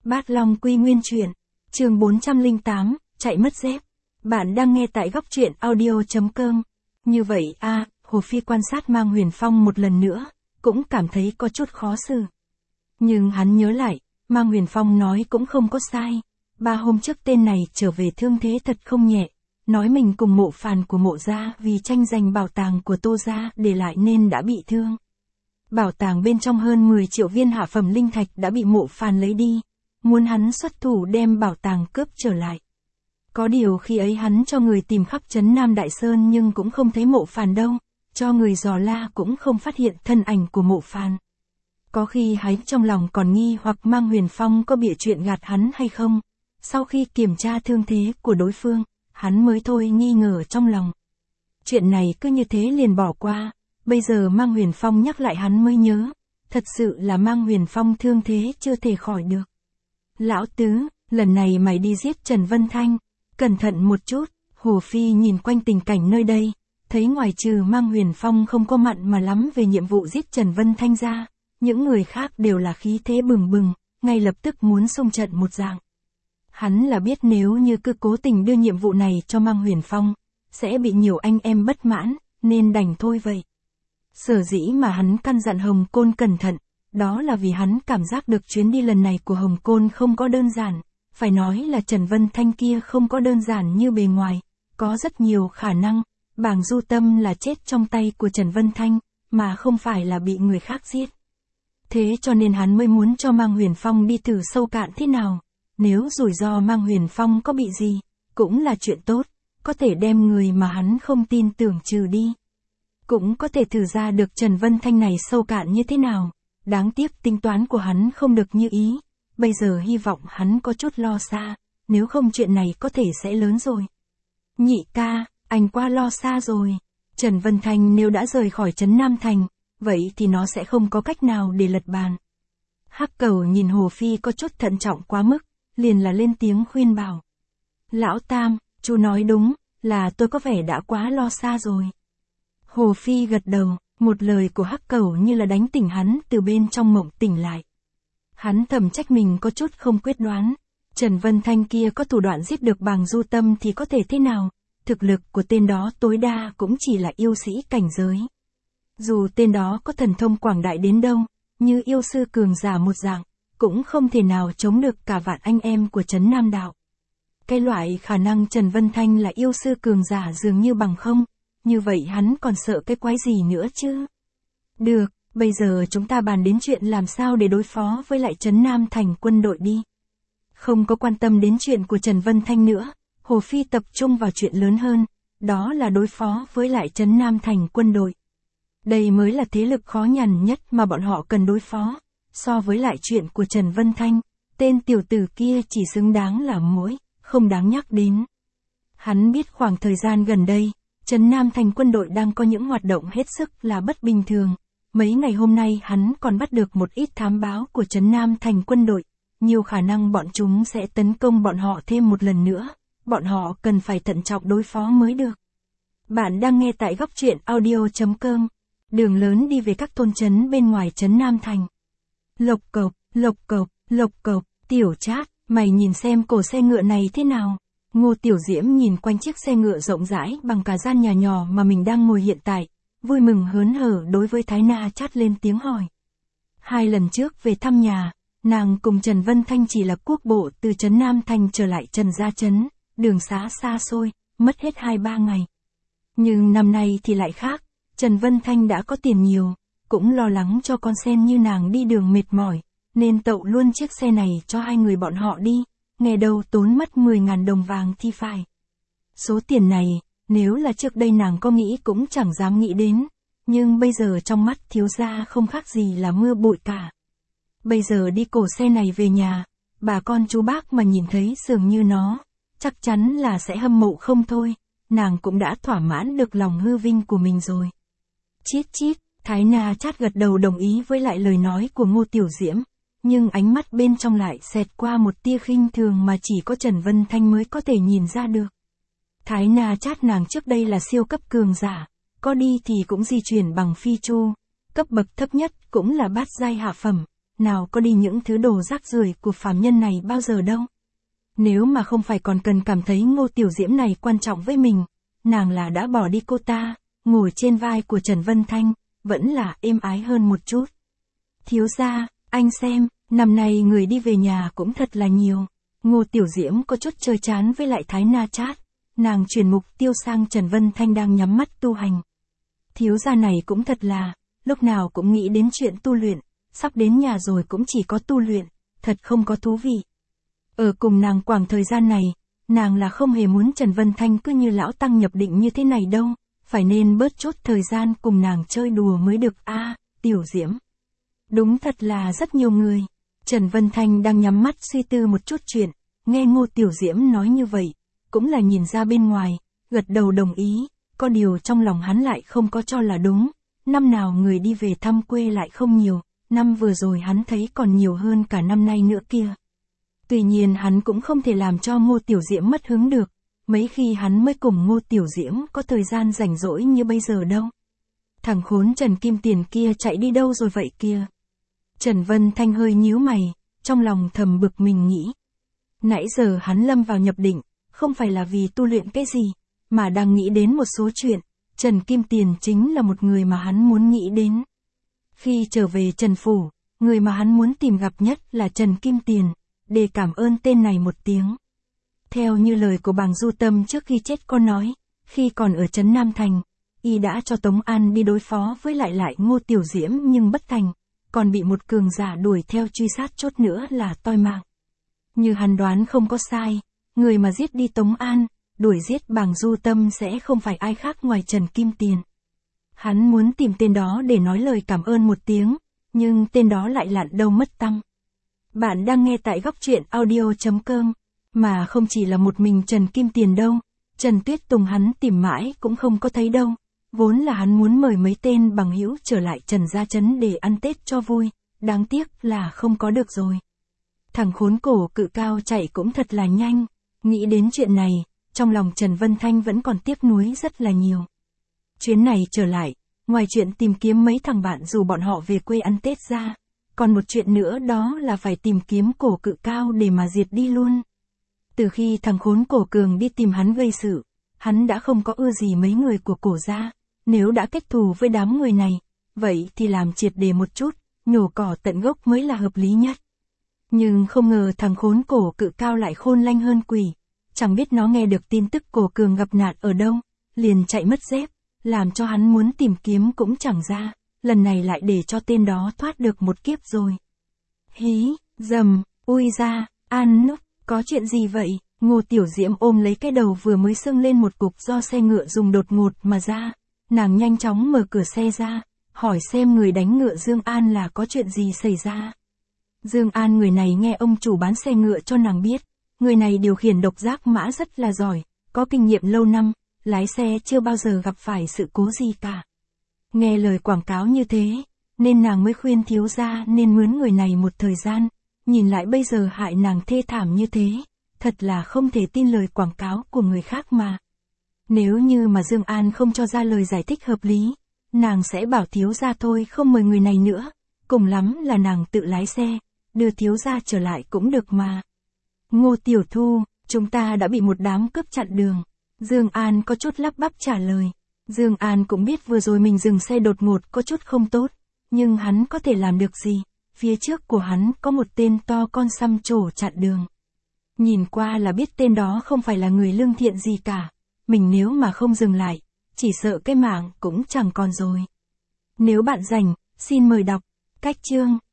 Bát Long Quy Nguyên Truyện, chương 408, chạy mất dép. Bạn đang nghe tại góc truyện audio.com. Như vậy Hồ Phi quan sát Mang Huyền Phong một lần nữa, cũng cảm thấy có chút khó xử. Nhưng hắn nhớ lại, Mang Huyền Phong nói cũng không có sai. 3 hôm trước tên này trở về thương thế thật không nhẹ, nói mình cùng Mộ Phàn của Mộ gia vì tranh giành bảo tàng của Tô gia để lại nên đã bị thương. Bảo tàng bên trong hơn 10 triệu viên hạ phẩm linh thạch đã bị Mộ Phàn lấy đi, muốn hắn xuất thủ đem bảo tàng cướp trở lại. Có điều khi ấy hắn cho người tìm khắp trấn Nam Đại Sơn nhưng cũng không thấy Mộ Phàn đâu, cho người dò la cũng không phát hiện thân ảnh của Mộ Phàn. Có khi hắn trong lòng còn nghi hoặc Mang Huyền Phong có bịa chuyện gạt hắn hay không. Sau khi kiểm tra thương thế của đối phương, hắn mới thôi nghi ngờ trong lòng. Chuyện này cứ như thế liền bỏ qua, bây giờ Mang Huyền Phong nhắc lại hắn mới nhớ, thật sự là Mang Huyền Phong thương thế chưa thể khỏi được. Lão tứ, lần này mày đi giết Trần Vân Thanh, cẩn thận một chút. Hồ Phi nhìn quanh tình cảnh nơi đây, thấy ngoài trừ Mang Huyền Phong không có mặn mà lắm về nhiệm vụ giết Trần Vân Thanh ra, những người khác đều là khí thế bừng bừng, ngay lập tức muốn xông trận một dạng. Hắn là biết nếu như cứ cố tình đưa nhiệm vụ này cho Mang Huyền Phong, sẽ bị nhiều anh em bất mãn, nên đành thôi vậy. Sở dĩ mà hắn căn dặn Hồng Côn cẩn thận, đó là vì hắn cảm giác được chuyến đi lần này của Hồng Côn không có đơn giản, phải nói là Trần Vân Thanh kia không có đơn giản như bề ngoài, có rất nhiều khả năng, Bàng Du Tâm là chết trong tay của Trần Vân Thanh, mà không phải là bị người khác giết. Thế cho nên hắn mới muốn cho Mang Huyền Phong đi thử sâu cạn thế nào. Nếu rủi ro Mang Huyền Phong có bị gì, cũng là chuyện tốt, có thể đem người mà hắn không tin tưởng trừ đi. Cũng có thể thử ra được Trần Vân Thanh này sâu cạn như thế nào. Đáng tiếc tính toán của hắn không được như ý, bây giờ hy vọng hắn có chút lo xa, nếu không chuyện này có thể sẽ lớn rồi. Nhị ca, anh quá lo xa rồi. Trần Vân Thanh nếu đã rời khỏi trấn Nam Thành, vậy thì nó sẽ không có cách nào để lật bàn. Hắc Cẩu nhìn Hồ Phi có chút thận trọng quá mức, liền là lên tiếng khuyên bảo. Lão Tam, chú nói đúng, là tôi có vẻ đã quá lo xa rồi. Hồ Phi gật đầu, một lời của Hắc Cẩu như là đánh tỉnh hắn từ bên trong mộng tỉnh lại. Hắn thầm trách mình có chút không quyết đoán, Trần Vân Thanh kia có thủ đoạn giết được Bàng Du Tâm thì có thể thế nào, thực lực của tên đó tối đa cũng chỉ là yêu sĩ cảnh giới. Dù tên đó có thần thông quảng đại đến đâu, như yêu sư cường giả một dạng, cũng không thể nào chống được cả vạn anh em của trấn Nam Đạo. Cái loại khả năng Trần Vân Thanh là yêu sư cường giả dường như bằng không, như vậy hắn còn sợ cái quái gì nữa chứ? Được, bây giờ chúng ta bàn đến chuyện làm sao để đối phó với lại trấn Nam Thành quân đội đi. Không có quan tâm đến chuyện của Trần Vân Thanh nữa, Hồ Phi tập trung vào chuyện lớn hơn, đó là đối phó với lại trấn Nam Thành quân đội. Đây mới là thế lực khó nhằn nhất mà bọn họ cần đối phó. So với lại chuyện của Trần Vân Thanh, tên tiểu tử kia chỉ xứng đáng là muỗi, không đáng nhắc đến. Hắn biết khoảng thời gian gần đây, trấn Nam Thành quân đội đang có những hoạt động hết sức là bất bình thường. Mấy ngày hôm nay hắn còn bắt được một ít thám báo của trấn Nam Thành quân đội. Nhiều khả năng bọn chúng sẽ tấn công bọn họ thêm một lần nữa. Bọn họ cần phải thận trọng đối phó mới được. Bạn đang nghe tại góc truyện audio.com. Đường lớn đi về các thôn trấn bên ngoài trấn Nam Thành. Lộc cộc, lộc cộc, lộc cộc, Tiểu Trát, mày nhìn xem cổ xe ngựa này thế nào. Ngô Tiểu Diễm nhìn quanh chiếc xe ngựa rộng rãi bằng cả gian nhà nhỏ mà mình đang ngồi hiện tại, vui mừng hớn hở đối với Thái Na Chát lên tiếng hỏi. 2 lần trước về thăm nhà, nàng cùng Trần Vân Thanh chỉ là cuốc bộ từ trấn Nam Thành trở lại Trần Gia Trấn, đường xá xa xôi, mất hết 2-3 ngày. Nhưng năm nay thì lại khác, Trần Vân Thanh đã có tiền nhiều, cũng lo lắng cho con sen như nàng đi đường mệt mỏi, nên tậu luôn chiếc xe này cho 2 người bọn họ đi, nghe đâu tốn mất 10.000 đồng vàng thì phải. Số tiền này, nếu là trước đây nàng có nghĩ cũng chẳng dám nghĩ đến, nhưng bây giờ trong mắt thiếu gia không khác gì là mưa bụi cả. Bây giờ đi cổ xe này về nhà, bà con chú bác mà nhìn thấy dường như nó, chắc chắn là sẽ hâm mộ không thôi, nàng cũng đã thỏa mãn được lòng hư vinh của mình rồi. Chít chít, Thái Na Chát gật đầu đồng ý với lại lời nói của Ngô Tiểu Diễm, nhưng ánh mắt bên trong lại xẹt qua một tia khinh thường mà chỉ có Trần Vân Thanh mới có thể nhìn ra được. Thái Na Chát nàng trước đây là siêu cấp cường giả, có đi thì cũng di chuyển bằng phi chu, cấp bậc thấp nhất cũng là bát giai hạ phẩm, nào có đi những thứ đồ rác rưởi của phàm nhân này bao giờ đâu. Nếu mà không phải còn cần cảm thấy Ngô Tiểu Diễm này quan trọng với mình, nàng là đã bỏ đi cô ta, ngồi trên vai của Trần Vân Thanh, vẫn là êm ái hơn một chút. Thiếu gia, anh xem, năm nay người đi về nhà cũng thật là nhiều. Ngô Tiểu Diễm có chút chơi chán với lại Thái Na Chát, nàng chuyển mục tiêu sang Trần Vân Thanh đang nhắm mắt tu hành. Thiếu gia này cũng thật là, lúc nào cũng nghĩ đến chuyện tu luyện, sắp đến nhà rồi cũng chỉ có tu luyện, thật không có thú vị. Ở cùng nàng khoảng thời gian này, nàng là không hề muốn Trần Vân Thanh cứ như lão tăng nhập định như thế này đâu, phải nên bớt chút thời gian cùng nàng chơi đùa mới được a. Tiểu Diễm. Đúng thật là rất nhiều người. Trần Vân Thanh đang nhắm mắt suy tư một chút chuyện, nghe Ngô Tiểu Diễm nói như vậy, cũng là nhìn ra bên ngoài, gật đầu đồng ý, có điều trong lòng hắn lại không có cho là đúng, năm nào người đi về thăm quê lại không nhiều, năm vừa rồi hắn thấy còn nhiều hơn cả năm nay nữa kia. Tuy nhiên hắn cũng không thể làm cho Ngô Tiểu Diễm mất hứng được, mấy khi hắn mới cùng Ngô Tiểu Diễm có thời gian rảnh rỗi như bây giờ đâu. Thằng khốn Trần Kim Tiền kia chạy đi đâu rồi vậy kia? Trần Vân Thanh hơi nhíu mày, trong lòng thầm bực mình nghĩ. Nãy giờ hắn lâm vào nhập định, không phải là vì tu luyện cái gì, mà đang nghĩ đến một số chuyện, Trần Kim Tiền chính là một người mà hắn muốn nghĩ đến. Khi trở về Trần Phủ, người mà hắn muốn tìm gặp nhất là Trần Kim Tiền, để cảm ơn tên này một tiếng. Theo như lời của Bàng Du Tâm trước khi chết có nói, khi còn ở trấn Nam Thành, y đã cho Tống An đi đối phó với lại Ngô Tiểu Diễm nhưng bất thành, còn bị một cường giả đuổi theo truy sát chốt nữa là toi mạng. Như hắn đoán không có sai, người mà giết đi Tống An, đuổi giết Bàng Du Tâm sẽ không phải ai khác ngoài Trần Kim Tiền. Hắn muốn tìm tên đó để nói lời cảm ơn một tiếng, nhưng tên đó lại lặn đâu mất tăm. Bạn đang nghe tại Góc Truyện Audio.com, mà không chỉ là một mình Trần Kim Tiền đâu, Trần Tuyết Tùng hắn tìm mãi cũng không có thấy đâu, vốn là hắn muốn mời mấy tên bằng hữu trở lại Trần Gia Trấn để ăn Tết cho vui, đáng tiếc là không có được rồi. Thằng khốn cổ Cự Cao chạy cũng thật là nhanh, nghĩ đến chuyện này, trong lòng Trần Vân Thanh vẫn còn tiếc nuối rất là nhiều. Chuyến này trở lại, ngoài chuyện tìm kiếm mấy thằng bạn dù bọn họ về quê ăn Tết ra, còn một chuyện nữa đó là phải tìm kiếm Cổ Cự Cao để mà diệt đi luôn. Từ khi thằng khốn Cổ Cường đi tìm hắn gây sự, hắn đã không có ưa gì mấy người của Cổ gia, nếu đã kết thù với đám người này, vậy thì làm triệt để một chút, nhổ cỏ tận gốc mới là hợp lý nhất. Nhưng không ngờ thằng khốn Cổ Cự Cao lại khôn lanh hơn quỷ, chẳng biết nó nghe được tin tức Cổ Cường gặp nạn ở đâu, liền chạy mất dép, làm cho hắn muốn tìm kiếm cũng chẳng ra, lần này lại để cho tên đó thoát được một kiếp rồi. Hí, dầm, ui ra, An Núc, có chuyện gì vậy? Ngô Tiểu Diễm ôm lấy cái đầu vừa mới sưng lên một cục do xe ngựa dùng đột ngột mà ra, nàng nhanh chóng mở cửa xe ra, hỏi xem người đánh ngựa Dương An là có chuyện gì xảy ra. Dương An người này nghe ông chủ bán xe ngựa cho nàng biết, người này điều khiển độc giác mã rất là giỏi, có kinh nghiệm lâu năm, lái xe chưa bao giờ gặp phải sự cố gì cả. Nghe lời quảng cáo như thế, nên nàng mới khuyên thiếu gia nên mướn người này một thời gian, nhìn lại bây giờ hại nàng thê thảm như thế, thật là không thể tin lời quảng cáo của người khác mà. Nếu như mà Dương An không cho ra lời giải thích hợp lý, nàng sẽ bảo thiếu gia thôi không mời người này nữa, cùng lắm là nàng tự lái xe, đưa thiếu gia trở lại cũng được mà. Ngô Tiểu Thu, chúng ta đã bị một đám cướp chặn đường. Dương An có chút lắp bắp trả lời. Dương An cũng biết vừa rồi mình dừng xe đột ngột có chút không tốt, nhưng hắn có thể làm được gì, phía trước của hắn có một tên to con xăm trổ chặn đường. Nhìn qua là biết tên đó không phải là người lương thiện gì cả, mình nếu mà không dừng lại, chỉ sợ cái mạng cũng chẳng còn rồi. Nếu bạn rảnh, xin mời đọc cách chương